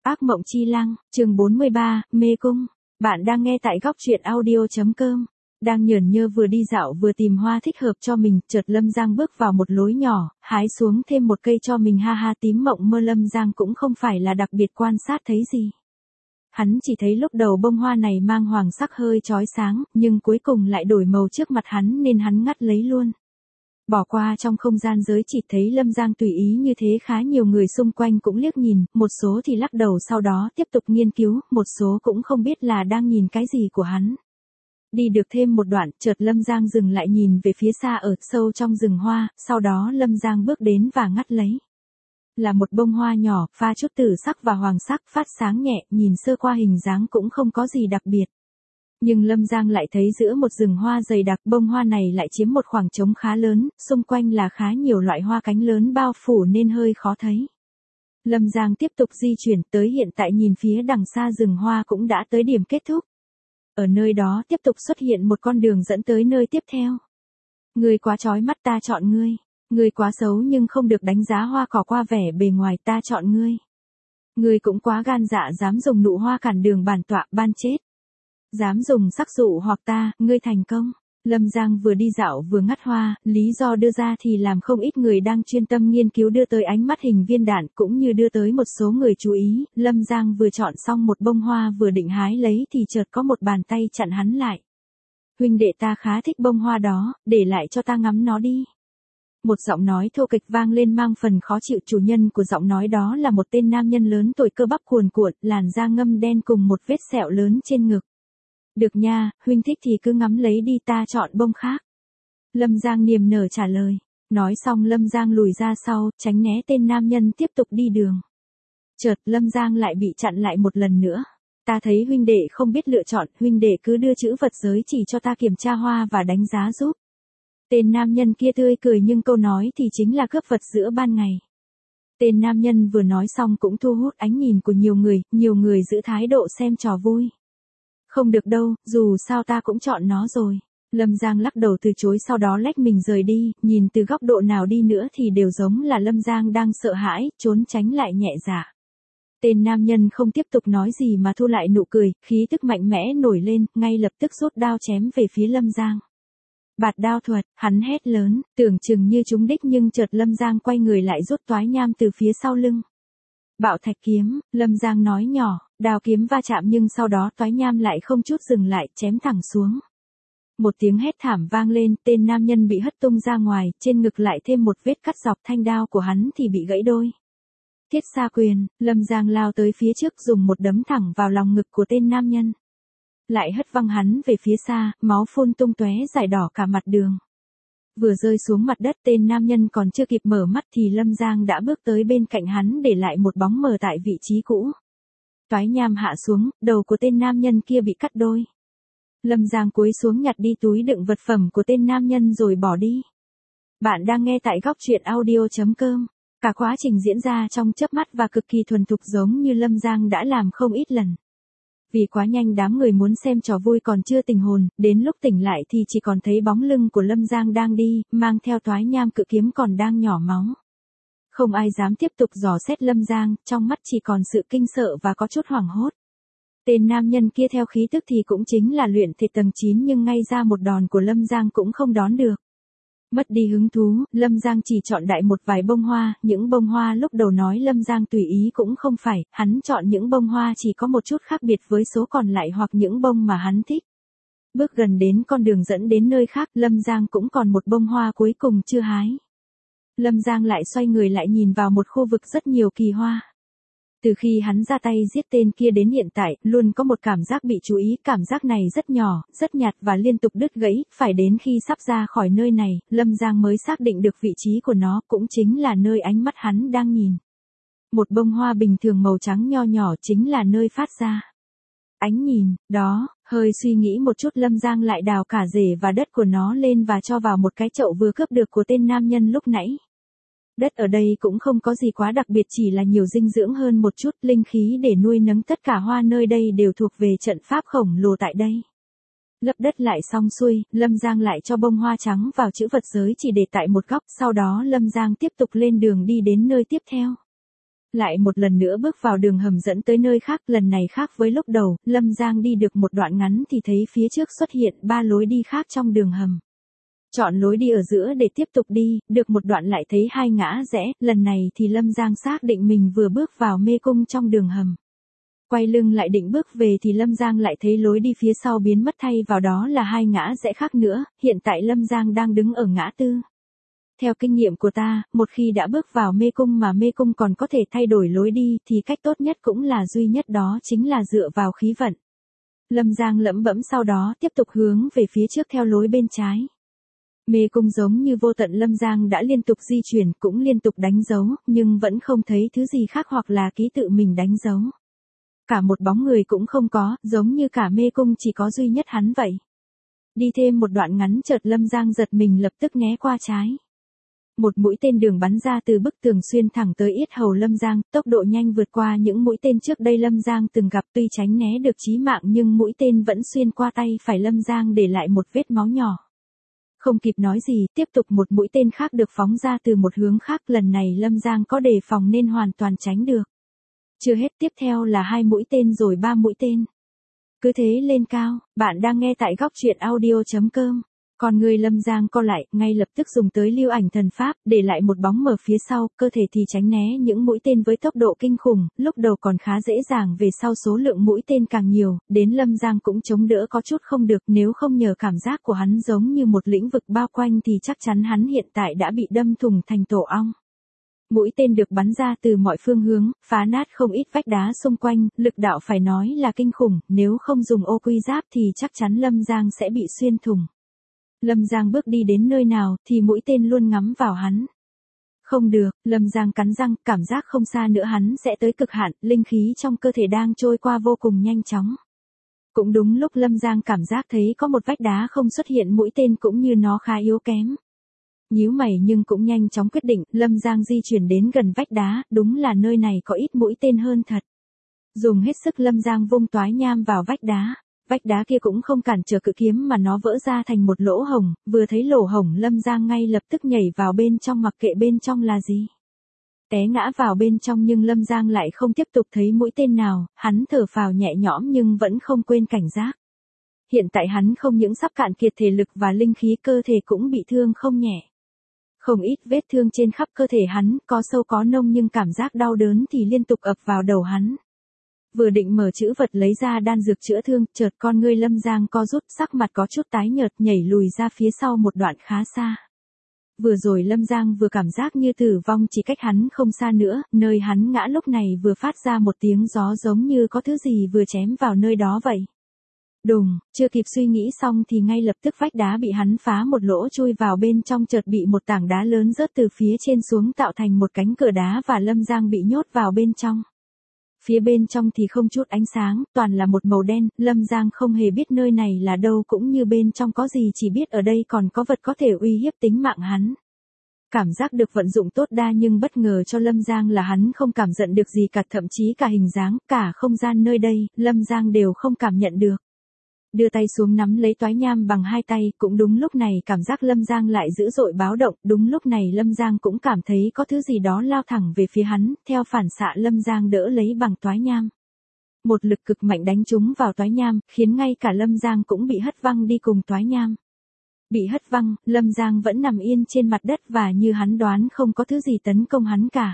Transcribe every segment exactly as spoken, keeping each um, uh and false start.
Ác mộng chi lăng, chương bốn mươi ba, mê cung. Bạn đang nghe tại góc truyện audio.com. Đang nhởn nhơ vừa đi dạo vừa tìm hoa thích hợp cho mình, chợt Lâm Giang bước vào một lối nhỏ, hái xuống thêm một cây cho mình, ha ha. Tím mộng mơ Lâm Giang cũng không phải là đặc biệt quan sát thấy gì. Hắn chỉ thấy lúc đầu bông hoa này mang hoàng sắc hơi chói sáng, nhưng cuối cùng lại đổi màu trước mặt hắn nên hắn ngắt lấy luôn. Bỏ qua trong không gian giới chỉ thấy Lâm Giang tùy ý như thế, khá nhiều người xung quanh cũng liếc nhìn, một số thì lắc đầu sau đó tiếp tục nghiên cứu, một số cũng không biết là đang nhìn cái gì của hắn. Đi được thêm một đoạn, chợt Lâm Giang dừng lại nhìn về phía xa ở sâu trong rừng hoa, sau đó Lâm Giang bước đến và ngắt lấy. Là một bông hoa nhỏ, pha chút tử sắc và hoàng sắc, phát sáng nhẹ, nhìn sơ qua hình dáng cũng không có gì đặc biệt. Nhưng Lâm Giang lại thấy giữa một rừng hoa dày đặc, bông hoa này lại chiếm một khoảng trống khá lớn, xung quanh là khá nhiều loại hoa cánh lớn bao phủ nên hơi khó thấy. Lâm Giang tiếp tục di chuyển tới hiện tại, nhìn phía đằng xa rừng hoa cũng đã tới điểm kết thúc. Ở nơi đó tiếp tục xuất hiện một con đường dẫn tới nơi tiếp theo. Ngươi quá chói mắt, ta chọn ngươi. Ngươi quá xấu nhưng không được đánh giá hoa cỏ qua vẻ bề ngoài, ta chọn ngươi. Ngươi cũng quá gan dạ, dám dùng nụ hoa cản đường bản tọa, ban chết. Dám dùng sắc dụ hoặc ta, ngươi thành công. Lâm Giang vừa đi dạo vừa ngắt hoa, lý do đưa ra thì làm không ít người đang chuyên tâm nghiên cứu đưa tới ánh mắt hình viên đạn, cũng như đưa tới một số người chú ý. Lâm Giang vừa chọn xong một bông hoa vừa định hái lấy thì chợt có một bàn tay chặn hắn lại. Huynh đệ, ta khá thích bông hoa đó, để lại cho ta ngắm nó đi. Một giọng nói thô kịch vang lên mang phần khó chịu. Chủ nhân của giọng nói đó là một tên nam nhân lớn tuổi, cơ bắp cuồn cuộn, làn da ngâm đen cùng một vết sẹo lớn trên ngực. Được nha, huynh thích thì cứ ngắm lấy đi, ta chọn bông khác. Lâm Giang niềm nở trả lời. Nói xong Lâm Giang lùi ra sau, tránh né tên nam nhân tiếp tục đi đường. Chợt Lâm Giang lại bị chặn lại một lần nữa. Ta thấy huynh đệ không biết lựa chọn, huynh đệ cứ đưa chữ vật giới chỉ cho ta kiểm tra hoa và đánh giá giúp. Tên nam nhân kia tươi cười nhưng câu nói thì chính là cướp vật giữa ban ngày. Tên nam nhân vừa nói xong cũng thu hút ánh nhìn của nhiều người, nhiều người giữ thái độ xem trò vui. Không được đâu, dù sao ta cũng chọn nó rồi. Lâm Giang lắc đầu từ chối, sau đó lách mình rời đi, nhìn từ góc độ nào đi nữa thì đều giống là Lâm Giang đang sợ hãi, trốn tránh lại nhẹ dạ. Tên nam nhân không tiếp tục nói gì mà thu lại nụ cười, khí tức mạnh mẽ nổi lên, ngay lập tức rút đao chém về phía Lâm Giang. Bạt đao thuật, hắn hét lớn, tưởng chừng như trúng đích nhưng chợt Lâm Giang quay người lại rút toái nham từ phía sau lưng. Bạo thạch kiếm, Lâm Giang nói nhỏ, đao kiếm va chạm nhưng sau đó toái nham lại không chút dừng lại, chém thẳng xuống. Một tiếng hét thảm vang lên, tên nam nhân bị hất tung ra ngoài, trên ngực lại thêm một vết cắt dọc, thanh đao của hắn thì bị gãy đôi. Thiết xa quyền, Lâm Giang lao tới phía trước dùng một đấm thẳng vào lòng ngực của tên nam nhân. Lại hất văng hắn về phía xa, máu phun tung tóe rải đỏ cả mặt đường. Vừa rơi xuống mặt đất, tên nam nhân còn chưa kịp mở mắt thì Lâm Giang đã bước tới bên cạnh hắn để lại một bóng mờ tại vị trí cũ. Toái nham hạ xuống, đầu của tên nam nhân kia bị cắt đôi. Lâm Giang cúi xuống nhặt đi túi đựng vật phẩm của tên nam nhân rồi bỏ đi. Bạn đang nghe tại góc truyện audio.com. Cả quá trình diễn ra trong chớp mắt và cực kỳ thuần thục, giống như Lâm Giang đã làm không ít lần. Vì quá nhanh đám người muốn xem trò vui còn chưa tỉnh hồn, đến lúc tỉnh lại thì chỉ còn thấy bóng lưng của Lâm Giang đang đi, mang theo toái nham cự kiếm còn đang nhỏ máu. Không ai dám tiếp tục dò xét Lâm Giang, trong mắt chỉ còn sự kinh sợ và có chút hoảng hốt. Tên nam nhân kia theo khí tức thì cũng chính là luyện thể tầng chín nhưng ngay ra một đòn của Lâm Giang cũng không đón được. Mất đi hứng thú, Lâm Giang chỉ chọn đại một vài bông hoa, những bông hoa lúc đầu nói Lâm Giang tùy ý cũng không phải, hắn chọn những bông hoa chỉ có một chút khác biệt với số còn lại hoặc những bông mà hắn thích. Bước gần đến con đường dẫn đến nơi khác, Lâm Giang cũng còn một bông hoa cuối cùng chưa hái. Lâm Giang lại xoay người lại nhìn vào một khu vực rất nhiều kỳ hoa. Từ khi hắn ra tay giết tên kia đến hiện tại, luôn có một cảm giác bị chú ý, cảm giác này rất nhỏ, rất nhạt và liên tục đứt gãy, phải đến khi sắp ra khỏi nơi này, Lâm Giang mới xác định được vị trí của nó, cũng chính là nơi ánh mắt hắn đang nhìn. Một bông hoa bình thường màu trắng nho nhỏ chính là nơi phát ra ánh nhìn, đó, hơi suy nghĩ một chút Lâm Giang lại đào cả rễ và đất của nó lên và cho vào một cái chậu vừa cướp được của tên nam nhân lúc nãy. Đất ở đây cũng không có gì quá đặc biệt, chỉ là nhiều dinh dưỡng hơn một chút, linh khí để nuôi nấng tất cả hoa nơi đây đều thuộc về trận pháp khổng lồ tại đây. Lấp đất lại xong xuôi, Lâm Giang lại cho bông hoa trắng vào chữ vật giới chỉ để tại một góc, sau đó Lâm Giang tiếp tục lên đường đi đến nơi tiếp theo. lại một lần nữa bước vào đường hầm dẫn tới nơi khác, lần này khác với lúc đầu, Lâm Giang đi được một đoạn ngắn thì thấy phía trước xuất hiện ba lối đi khác trong đường hầm. Chọn lối đi ở giữa để tiếp tục đi, được một đoạn lại thấy hai ngã rẽ, lần này thì Lâm Giang xác định mình vừa bước vào mê cung trong đường hầm. Quay lưng lại định bước về thì Lâm Giang lại thấy lối đi phía sau biến mất, thay vào đó là hai ngã rẽ khác nữa, hiện tại Lâm Giang đang đứng ở ngã tư. Theo kinh nghiệm của ta, một khi đã bước vào mê cung mà mê cung còn có thể thay đổi lối đi thì cách tốt nhất cũng là duy nhất đó chính là dựa vào khí vận. Lâm Giang lẩm bẩm sau đó tiếp tục hướng về phía trước theo lối bên trái. Mê cung giống như vô tận, Lâm Giang đã liên tục di chuyển cũng liên tục đánh dấu, nhưng vẫn không thấy thứ gì khác hoặc là ký tự mình đánh dấu. Cả một bóng người cũng không có, giống như cả mê cung chỉ có duy nhất hắn vậy. Đi thêm một đoạn ngắn chợt Lâm Giang giật mình lập tức né qua trái. Một mũi tên đường bắn ra từ bức tường xuyên thẳng tới yết hầu Lâm Giang, tốc độ nhanh vượt qua những mũi tên trước đây Lâm Giang từng gặp, tuy tránh né được chí mạng nhưng mũi tên vẫn xuyên qua tay phải Lâm Giang để lại một vết máu nhỏ. Không kịp nói gì, tiếp tục một mũi tên khác được phóng ra từ một hướng khác, lần này Lâm Giang có đề phòng nên hoàn toàn tránh được. Chưa hết, tiếp theo là hai mũi tên rồi ba mũi tên. Cứ thế lên cao, bạn đang nghe tại góc truyện audio chấm com. Còn người Lâm Giang co lại, ngay lập tức dùng tới lưu ảnh thần pháp, để lại một bóng mờ phía sau, cơ thể thì tránh né những mũi tên với tốc độ kinh khủng, lúc đầu còn khá dễ dàng, về sau số lượng mũi tên càng nhiều, đến Lâm Giang cũng chống đỡ có chút không được, nếu không nhờ cảm giác của hắn giống như một lĩnh vực bao quanh thì chắc chắn hắn hiện tại đã bị đâm thủng thành tổ ong. Mũi tên được bắn ra từ mọi phương hướng, phá nát không ít vách đá xung quanh, lực đạo phải nói là kinh khủng, nếu không dùng ô quy giáp thì chắc chắn Lâm Giang sẽ bị xuyên thủng. Lâm Giang bước đi đến nơi nào thì mũi tên luôn ngắm vào hắn. Không được, Lâm Giang cắn răng, cảm giác không xa nữa hắn sẽ tới cực hạn, linh khí trong cơ thể đang trôi qua vô cùng nhanh chóng. Cũng đúng lúc Lâm Giang cảm giác thấy có một vách đá không xuất hiện mũi tên cũng như nó khá yếu kém. Nhíu mày nhưng cũng nhanh chóng quyết định, Lâm Giang di chuyển đến gần vách đá, đúng là nơi này có ít mũi tên hơn thật. Dùng hết sức Lâm Giang vung toái nham vào vách đá. Vách đá kia cũng không cản trở cự kiếm mà nó vỡ ra thành một lỗ hổng, vừa thấy lỗ hổng Lâm Giang ngay lập tức nhảy vào bên trong mặc kệ bên trong là gì. Té ngã vào bên trong nhưng Lâm Giang lại không tiếp tục thấy mũi tên nào, hắn thở phào nhẹ nhõm nhưng vẫn không quên cảnh giác. Hiện tại hắn không những sắp cạn kiệt thể lực và linh khí, cơ thể cũng bị thương không nhẹ. Không ít vết thương trên khắp cơ thể hắn, có sâu có nông nhưng cảm giác đau đớn thì liên tục ập vào đầu hắn. Vừa định mở chữ vật lấy ra đan dược chữa thương, chợt con ngươi Lâm Giang co rút, sắc mặt có chút tái nhợt, nhảy lùi ra phía sau một đoạn khá xa. Vừa rồi Lâm Giang vừa cảm giác như tử vong chỉ cách hắn không xa nữa, nơi hắn ngã lúc này vừa phát ra một tiếng gió giống như có thứ gì vừa chém vào nơi đó vậy. Đùng, chưa kịp suy nghĩ xong thì ngay lập tức vách đá bị hắn phá một lỗ chui vào bên trong, chợt bị một tảng đá lớn rớt từ phía trên xuống tạo thành một cánh cửa đá và Lâm Giang bị nhốt vào bên trong. Phía bên trong thì không chút ánh sáng, toàn là một màu đen, Lâm Giang không hề biết nơi này là đâu cũng như bên trong có gì, chỉ biết ở đây còn có vật có thể uy hiếp tính mạng hắn. Cảm giác được vận dụng tốt đa nhưng bất ngờ cho Lâm Giang là hắn không cảm nhận được gì cả, thậm chí cả hình dáng, cả không gian nơi đây, Lâm Giang đều không cảm nhận được. Đưa tay xuống nắm lấy toái nham bằng hai tay, cũng đúng lúc này cảm giác Lâm Giang lại dữ dội báo động, đúng lúc này Lâm Giang cũng cảm thấy có thứ gì đó lao thẳng về phía hắn, theo phản xạ Lâm Giang đỡ lấy bằng toái nham. Một lực cực mạnh đánh trúng vào toái nham, khiến ngay cả Lâm Giang cũng bị hất văng đi cùng toái nham. Bị hất văng, Lâm Giang vẫn nằm yên trên mặt đất và như hắn đoán không có thứ gì tấn công hắn cả.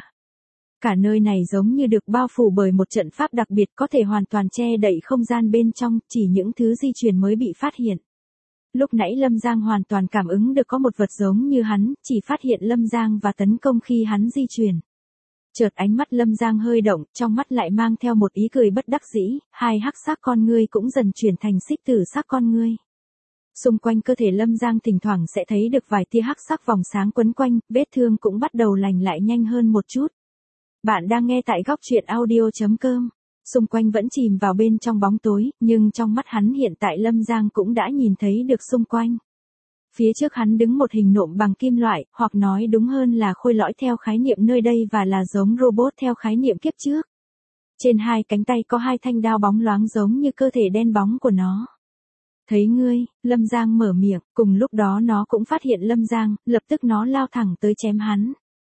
Cả nơi này giống như được bao phủ bởi một trận pháp đặc biệt, có thể hoàn toàn che đậy không gian bên trong, chỉ những thứ di chuyển mới bị phát hiện. Lúc nãy Lâm Giang hoàn toàn cảm ứng được có một vật giống như hắn, chỉ phát hiện Lâm Giang và tấn công khi hắn di chuyển. Chợt ánh mắt Lâm Giang hơi động, trong mắt lại mang theo một ý cười bất đắc dĩ, hai hắc sắc con ngươi cũng dần chuyển thành xích tử sắc con ngươi. Xung quanh cơ thể Lâm Giang thỉnh thoảng sẽ thấy được vài tia hắc sắc vòng sáng quấn quanh, vết thương cũng bắt đầu lành lại nhanh hơn một chút. Bạn đang nghe tại góc truyện audio chấm com. Xung quanh vẫn chìm vào bên trong bóng tối, nhưng trong mắt hắn hiện tại Lâm Giang cũng đã nhìn thấy được xung quanh. Phía trước hắn đứng một hình nộm bằng kim loại, hoặc nói đúng hơn là khôi lõi theo khái niệm nơi đây và là giống robot theo khái niệm kiếp trước. Trên hai cánh tay có hai thanh đao bóng loáng giống như cơ thể đen bóng của nó. Thấy ngươi, Lâm Giang mở miệng, cùng lúc đó nó cũng phát hiện Lâm Giang, lập tức nó lao thẳng tới chém hắn.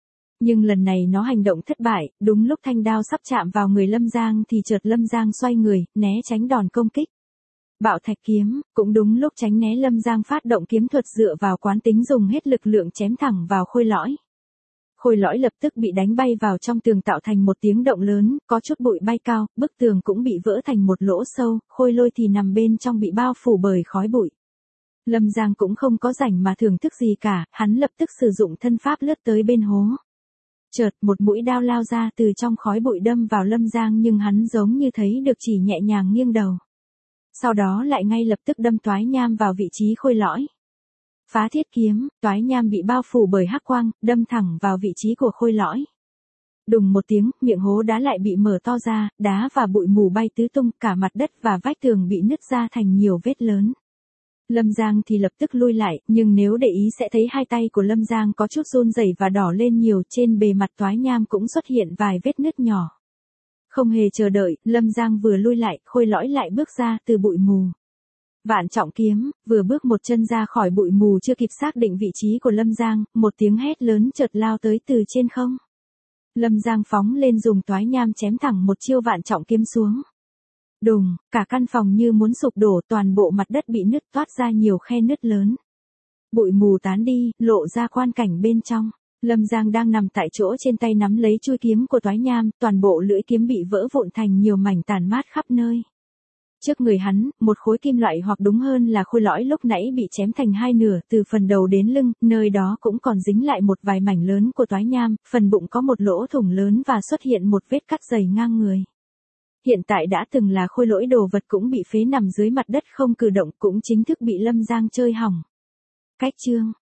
Nhưng lần này nó hành động thất bại, đúng lúc thanh đao sắp chạm vào người Lâm Giang thì chợt Lâm Giang xoay người, né tránh đòn công kích. Bạo thạch kiếm, cũng đúng lúc tránh né Lâm Giang phát động kiếm thuật dựa vào quán tính dùng hết lực lượng chém thẳng vào khôi lõi. Khôi lõi lập tức bị đánh bay vào trong tường tạo thành một tiếng động lớn, có chút bụi bay cao, bức tường cũng bị vỡ thành một lỗ sâu, khôi lôi thì nằm bên trong bị bao phủ bởi khói bụi. Lâm Giang cũng không có rảnh mà thưởng thức gì cả, hắn lập tức sử dụng thân pháp lướt tới bên hố. Chợt, một mũi đao lao ra từ trong khói bụi đâm vào Lâm Giang nhưng hắn giống như thấy được chỉ nhẹ nhàng nghiêng đầu. Sau đó lại ngay lập tức đâm toái nham vào vị trí khôi lõi. Phá thiết kiếm, toái nham bị bao phủ bởi hắc quang, đâm thẳng vào vị trí của khôi lõi. Đùng một tiếng, miệng hố đá lại bị mở to ra, đá và bụi mù bay tứ tung, cả mặt đất và vách tường bị nứt ra thành nhiều vết lớn. Lâm Giang thì lập tức lui lại, nhưng nếu để ý sẽ thấy hai tay của Lâm Giang có chút run rẩy và đỏ lên nhiều, trên bề mặt toái nham cũng xuất hiện vài vết nứt nhỏ. Không hề chờ đợi, Lâm Giang vừa lui lại, khôi lõi lại bước ra từ bụi mù. Vạn trọng kiếm, vừa bước một chân ra khỏi bụi mù chưa kịp xác định vị trí của Lâm Giang, một tiếng hét lớn chợt lao tới từ trên không. Lâm Giang phóng lên dùng toái nham chém thẳng một chiêu vạn trọng kiếm xuống. Đùng, cả căn phòng như muốn sụp đổ, toàn bộ mặt đất bị nứt toát ra nhiều khe nứt lớn. Bụi mù tán đi, lộ ra quan cảnh bên trong. Lâm Giang đang nằm tại chỗ trên tay nắm lấy chuôi kiếm của toái nham, toàn bộ lưỡi kiếm bị vỡ vụn thành nhiều mảnh tàn mát khắp nơi. Trước người hắn, một khối kim loại hoặc đúng hơn là khôi lõi lúc nãy bị chém thành hai nửa, từ phần đầu đến lưng, nơi đó cũng còn dính lại một vài mảnh lớn của toái nham, phần bụng có một lỗ thủng lớn và xuất hiện một vết cắt dày ngang người. Hiện tại đã từng là khôi lỗi đồ vật cũng bị phế nằm dưới mặt đất không cử động, cũng chính thức bị Lâm Giang chơi hỏng. Cách chương